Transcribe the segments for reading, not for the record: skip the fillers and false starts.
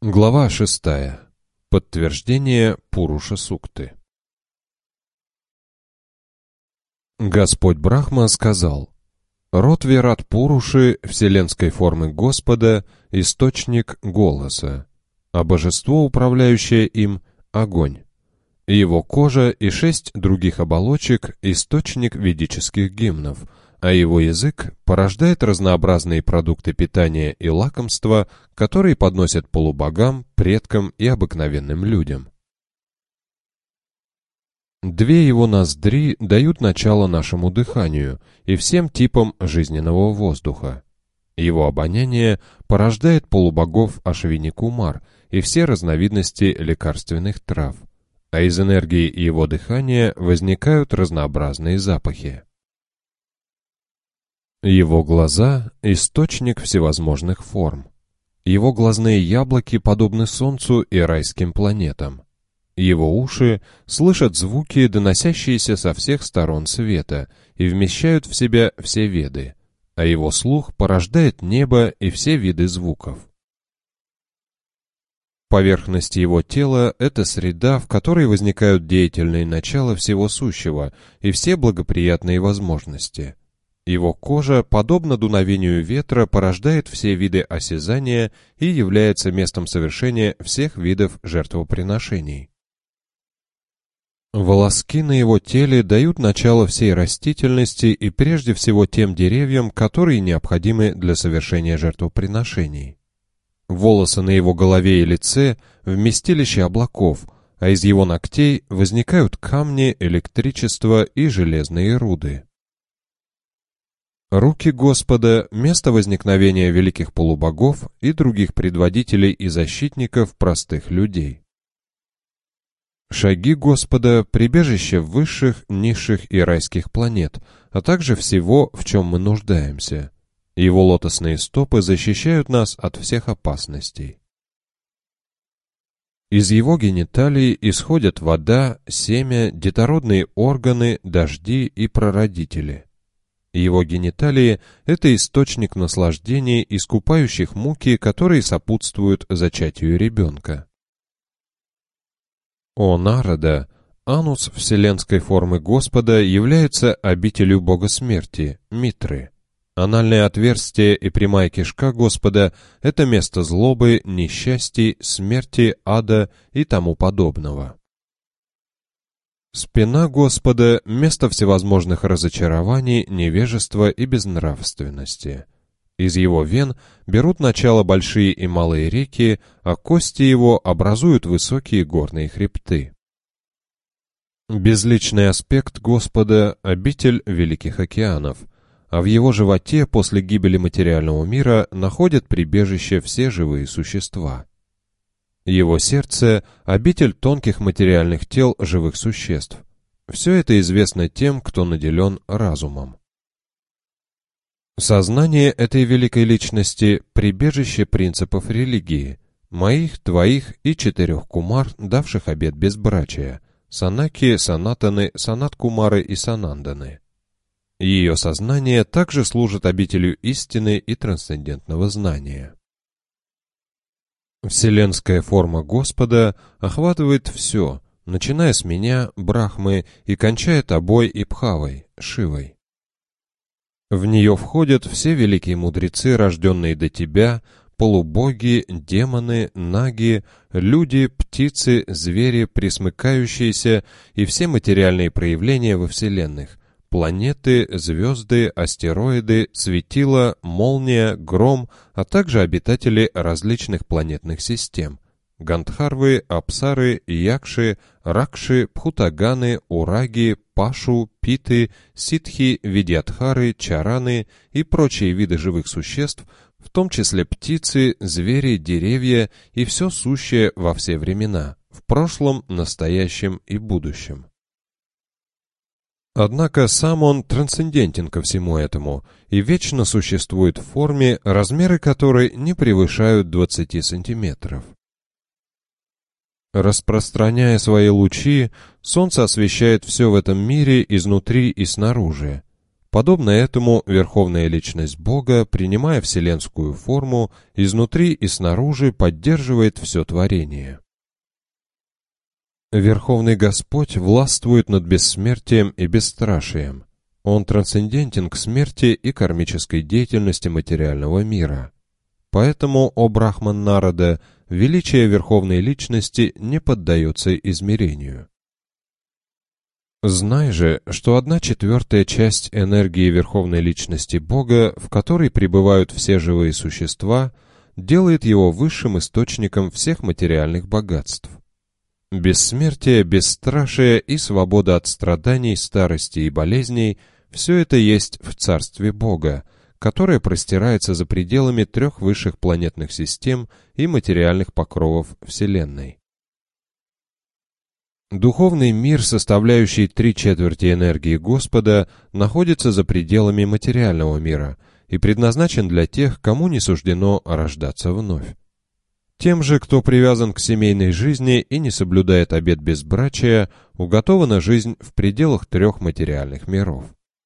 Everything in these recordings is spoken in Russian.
Глава 6. Подтверждение Пуруша-сукты. Господь Брахма сказал: «Род Вират-Пуруши, вселенской формы Господа, источник голоса, а божество, управляющее им, — огонь. Его кожа и 6 других оболочек — источник ведических гимнов, а его язык порождает разнообразные продукты питания и лакомства, которые подносят полубогам, предкам и обыкновенным людям. Две его ноздри дают начало нашему дыханию и всем типам жизненного воздуха. Его обоняние порождает полубогов Ашвини-Кумар и все разновидности лекарственных трав, а из энергии его дыхания возникают разнообразные запахи. Его глаза — источник всевозможных форм. Его глазные яблоки подобны солнцу и райским планетам. Его уши слышат звуки, доносящиеся со всех сторон света, и вмещают в себя все веды, а его слух порождает небо и все виды звуков. Поверхность его тела — это среда, в которой возникают деятельные начала всего сущего и все благоприятные возможности. Его кожа, подобно дуновению ветра, порождает все виды осязания и является местом совершения всех видов жертвоприношений. Волоски на его теле дают начало всей растительности и прежде всего тем деревьям, которые необходимы для совершения жертвоприношений. Волосы на его голове и лице — вместилище облаков, а из его ногтей возникают камни, электричество и железные руды. Руки Господа — место возникновения великих полубогов и других предводителей и защитников простых людей. Шаги Господа — прибежище высших, низших и райских планет, а также всего, в чем мы нуждаемся. Его лотосные стопы защищают нас от всех опасностей. Из его гениталий исходят вода, семя, детородные органы, дожди и прародители. Его гениталии — это источник наслаждений, искупающих муки, которые сопутствуют зачатию ребенка. О Нарада, анус вселенской формы Господа является обителью бога смерти, Митры. Анальное отверстие и прямая кишка Господа — это место злобы, несчастий, смерти, ада и тому подобного. Спина Господа — место всевозможных разочарований, невежества и безнравственности. Из его вен берут начало большие и малые реки, а кости его образуют высокие горные хребты. Безличный аспект Господа — обитель великих океанов, а в его животе после гибели материального мира находят прибежище все живые существа. Его сердце — обитель тонких материальных тел живых существ. Все это известно тем, кто наделен разумом. Сознание этой великой личности — прибежище принципов религии, моих, твоих и 4 кумар, давших обет безбрачия — Санаки, Санатаны, Санат-Кумары и Сананданы. Ее сознание также служит обителью истины и трансцендентного знания. Вселенская форма Господа охватывает все, начиная с меня, Брахмы, и кончая тобой и Пхавой, Шивой. В нее входят все великие мудрецы, рожденные до тебя, полубоги, демоны, наги, люди, птицы, звери, пресмыкающиеся и все материальные проявления во вселенных, планеты, звезды, астероиды, светила, молния, гром, а также обитатели различных планетных систем — Гандхарвы, Апсары, Якши, Ракши, Пхутаганы, Ураги, Пашу, Питы, Ситхи, Видьядхары, Чараны и прочие виды живых существ, в том числе птицы, звери, деревья и все сущее во все времена, в прошлом, настоящем и будущем. Однако сам он трансцендентен ко всему этому и вечно существует в форме, размеры которой не превышают 20 сантиметров. Распространяя свои лучи, солнце освещает все в этом мире изнутри и снаружи. Подобно этому, Верховная Личность Бога, принимая вселенскую форму, изнутри и снаружи поддерживает все творение. Верховный Господь властвует над бессмертием и бесстрашием. Он трансцендентен к смерти и кармической деятельности материального мира. Поэтому, о Брахман Нарада, величие Верховной Личности не поддается измерению. Знай же, что 1/4 часть энергии Верховной Личности Бога, в которой пребывают все живые существа, делает его высшим источником всех материальных богатств. Бессмертие, бесстрашие и свобода от страданий, старости и болезней – все это есть в Царстве Бога, которое простирается за пределами 3 высших планетных систем и материальных покровов Вселенной. Духовный мир, составляющий 3/4 энергии Господа, находится за пределами материального мира и предназначен для тех, кому не суждено рождаться вновь. Тем же, кто привязан к семейной жизни и не соблюдает обет безбрачия, уготована жизнь в пределах 3 материальных миров.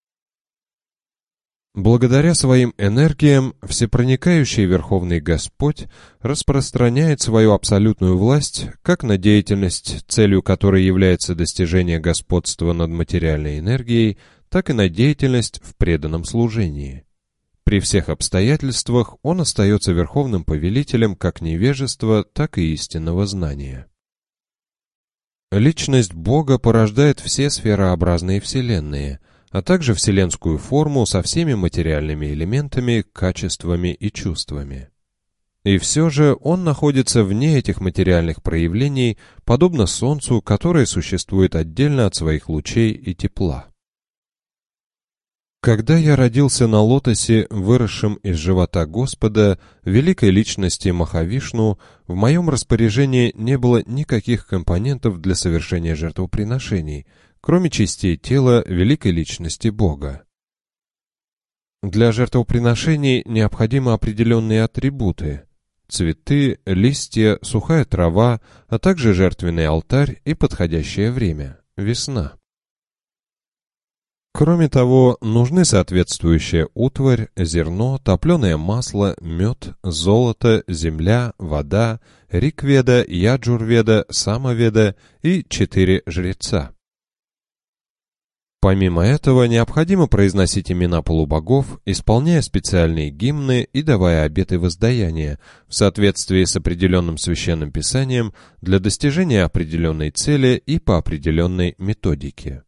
Благодаря своим энергиям всепроникающий Верховный Господь распространяет свою абсолютную власть как на деятельность, целью которой является достижение господства над материальной энергией, так и на деятельность в преданном служении. При всех обстоятельствах он остается Верховным Повелителем как невежества, так и истинного знания. Личность Бога порождает все сферообразные вселенные, а также вселенскую форму со всеми материальными элементами, качествами и чувствами. И все же он находится вне этих материальных проявлений, подобно Солнцу, которое существует отдельно от своих лучей и тепла. Когда я родился на лотосе, выросшем из живота Господа, великой личности Махавишну, в моем распоряжении не было никаких компонентов для совершения жертвоприношений, кроме частей тела великой личности Бога. Для жертвоприношений необходимы определенные атрибуты – цветы, листья, сухая трава, а также жертвенный алтарь и подходящее время – весна. Кроме того, нужны соответствующая утварь, зерно, топленое масло, мед, золото, земля, вода, Ригведа, Яджурведа, Самаведа и 4 жреца. Помимо этого, необходимо произносить имена полубогов, исполняя специальные гимны и давая обеты воздаяния в соответствии с определенным священным писанием для достижения определенной цели и по определенной методике.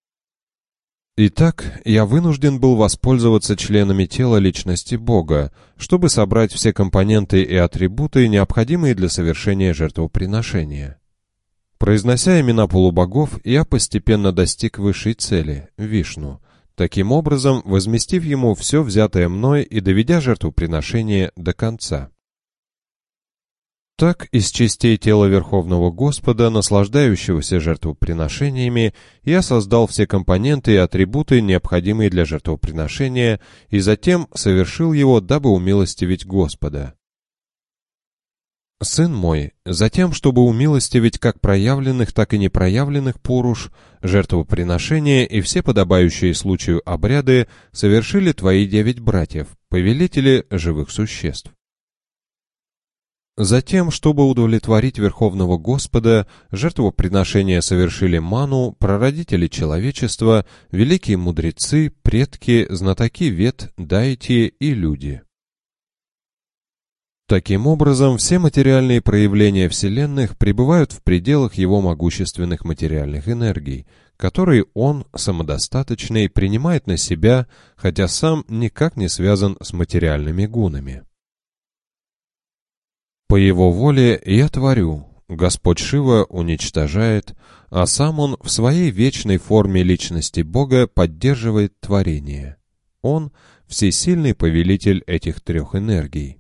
Итак, я вынужден был воспользоваться членами тела личности Бога, чтобы собрать все компоненты и атрибуты, необходимые для совершения жертвоприношения. Произнося имена полубогов, я постепенно достиг высшей цели – Вишну, таким образом возместив ему все взятое мной и доведя жертвоприношение до конца. Так, из частей тела Верховного Господа, наслаждающегося жертвоприношениями, я создал все компоненты и атрибуты, необходимые для жертвоприношения, и затем совершил его, дабы умилостивить Господа. Сын мой, затем, чтобы умилостивить как проявленных, так и непроявленных пуруш, жертвоприношения и все подобающие случаю обряды совершили твои 9 братьев, повелители живых существ. Затем, чтобы удовлетворить Верховного Господа, жертвоприношения совершили Ману, прародители человечества, великие мудрецы, предки, знатоки вед, дайти и люди. Таким образом, все материальные проявления вселенных пребывают в пределах его могущественных материальных энергий, которые он, самодостаточный, принимает на себя, хотя сам никак не связан с материальными гунами. По его воле я творю, Господь Шива уничтожает, а сам он в своей вечной форме личности Бога поддерживает творение. Он – всесильный повелитель этих 3 энергий.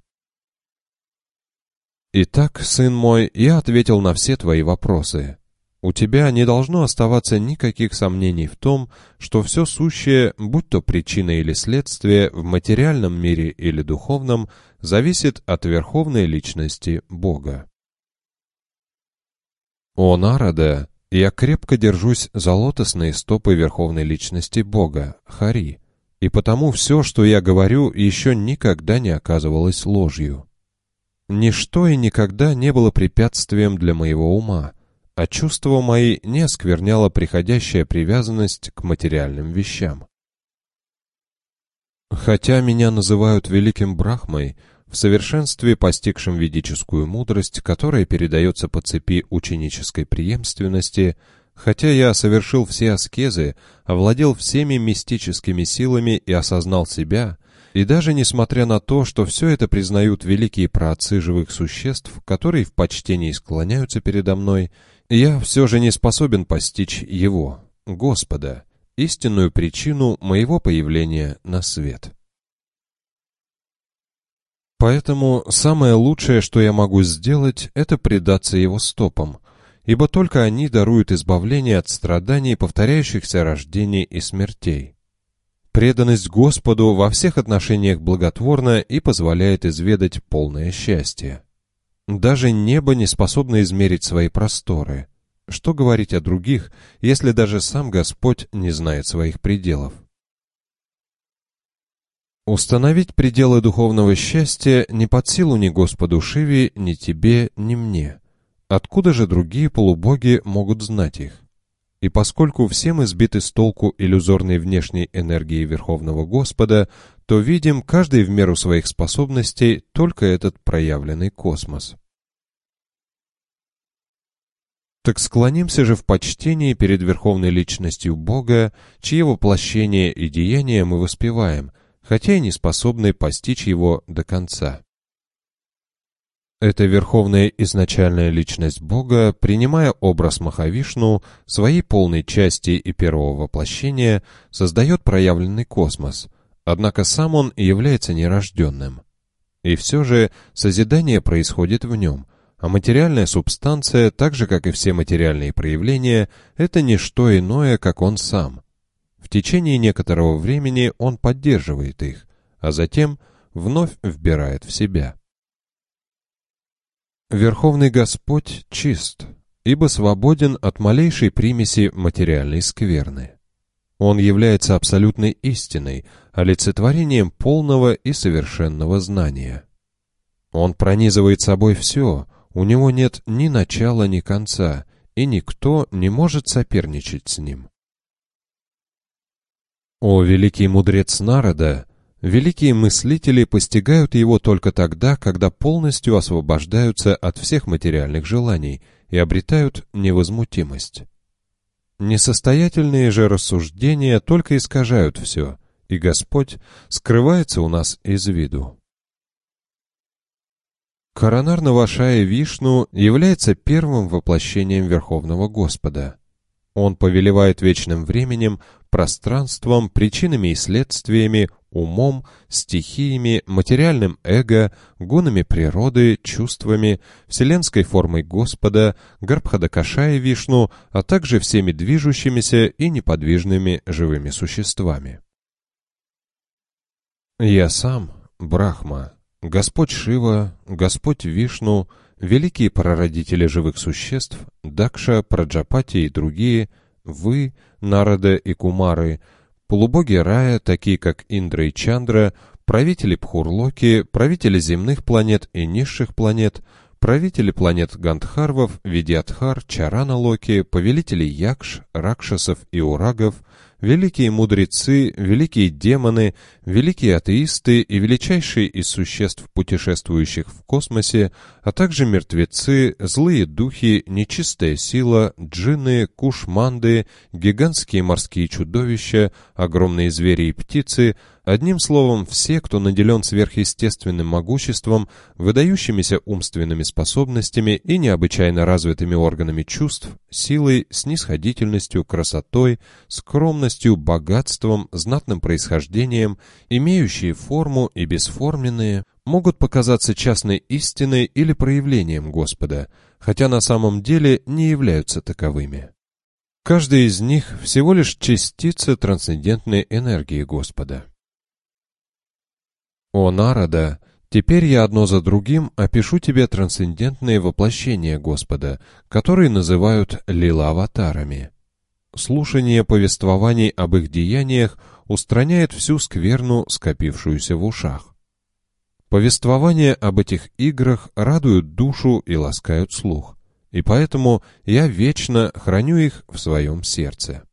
Итак, сын мой, я ответил на все твои вопросы. У тебя не должно оставаться никаких сомнений в том, что все сущее, будь то причина или следствие, в материальном мире или духовном, зависит от верховной личности Бога. О Нарада, я крепко держусь за лотосные стопы верховной личности Бога, Хари, И потому все, что я говорю, еще никогда не оказывалось ложью. Ничто и никогда не было препятствием для моего ума, а чувства мои не оскверняла приходящая привязанность к материальным вещам. Хотя меня называют великим Брахмой, в совершенстве постигшим ведическую мудрость, которая передается по цепи ученической преемственности, хотя я совершил все аскезы, овладел всеми мистическими силами и осознал себя, и даже несмотря на то, что все это признают великие праотцы живых существ, которые в почтении склоняются передо мной, я все же не способен постичь Его, Господа, истинную причину моего появления на свет. Поэтому самое лучшее, что я могу сделать, это предаться Его стопам, ибо только они даруют избавление от страданий, повторяющихся рождений и смертей. Преданность Господу во всех отношениях благотворна и позволяет изведать полное счастье. Даже небо не способно измерить свои просторы. Что говорить о других, если даже сам Господь не знает своих пределов? Установить пределы духовного счастья не под силу ни Господу Шиве, ни тебе, ни мне. Откуда же другие полубоги могут знать их? И поскольку все мы сбиты с толку иллюзорной внешней энергии Верховного Господа, то видим каждый в меру своих способностей только этот проявленный космос. Так склонимся же в почтении перед Верховной Личностью Бога, чьи воплощения и деяния мы воспеваем, хотя и не способны постичь Его до конца. Эта Верховная изначальная Личность Бога, принимая образ Махавишну, своей полной части и первого воплощения, создает проявленный космос, однако сам он является нерожденным. И все же созидание происходит в нем, а материальная субстанция, так же как и все материальные проявления, это не что иное, как он сам. В течение некоторого времени он поддерживает их, а затем вновь вбирает в себя. Верховный Господь чист, ибо свободен от малейшей примеси материальной скверны. Он является абсолютной истиной, олицетворением полного и совершенного знания. Он пронизывает собой все, у него нет ни начала, ни конца, и никто не может соперничать с ним. О великий мудрец Нарада! Великие мыслители постигают его только тогда, когда полностью освобождаются от всех материальных желаний и обретают невозмутимость. Несостоятельные же рассуждения только искажают все, и Господь скрывается у нас из виду. Коронар-Навашая Вишну является первым воплощением Верховного Господа. Он повелевает вечным временем, пространством, причинами и следствиями, умом, стихиями, материальным эго, гунами природы, чувствами, вселенской формой Господа, Гарбхадакашая Вишну, а также всеми движущимися и неподвижными живыми существами. Я сам, Брахма, Господь Шива, Господь Вишну, великие прародители живых существ, Дакша, Праджапати и другие, вы, Нарада и Кумары, полубоги рая, такие как Индра и Чандра, правители Пхурлоки, правители земных планет и низших планет, правители планет Гандхарвов, Видьядхар, Чарана-Локи, повелители Якш, Ракшасов и Урагов, великие мудрецы, великие демоны, великие атеисты и величайшие из существ, путешествующих в космосе, а также мертвецы, злые духи, нечистая сила, джинны, кушманды, гигантские морские чудовища, огромные звери и птицы, одним словом, все, кто наделен сверхъестественным могуществом, выдающимися умственными способностями и необычайно развитыми органами чувств, силой, снисходительностью, красотой, скромностью, богатством, знатным происхождением, имеющие форму и бесформенные, могут показаться частной истиной или проявлением Господа, хотя на самом деле не являются таковыми. Каждый из них всего лишь частица трансцендентной энергии Господа. О Нарада, теперь я одно за другим опишу тебе трансцендентные воплощения Господа, которые называют лила-аватарами. слушание повествований об их деяниях устраняет всю скверну, скопившуюся в ушах. Повествования об этих играх радуют душу и ласкают слух, и поэтому я вечно храню их в своем сердце.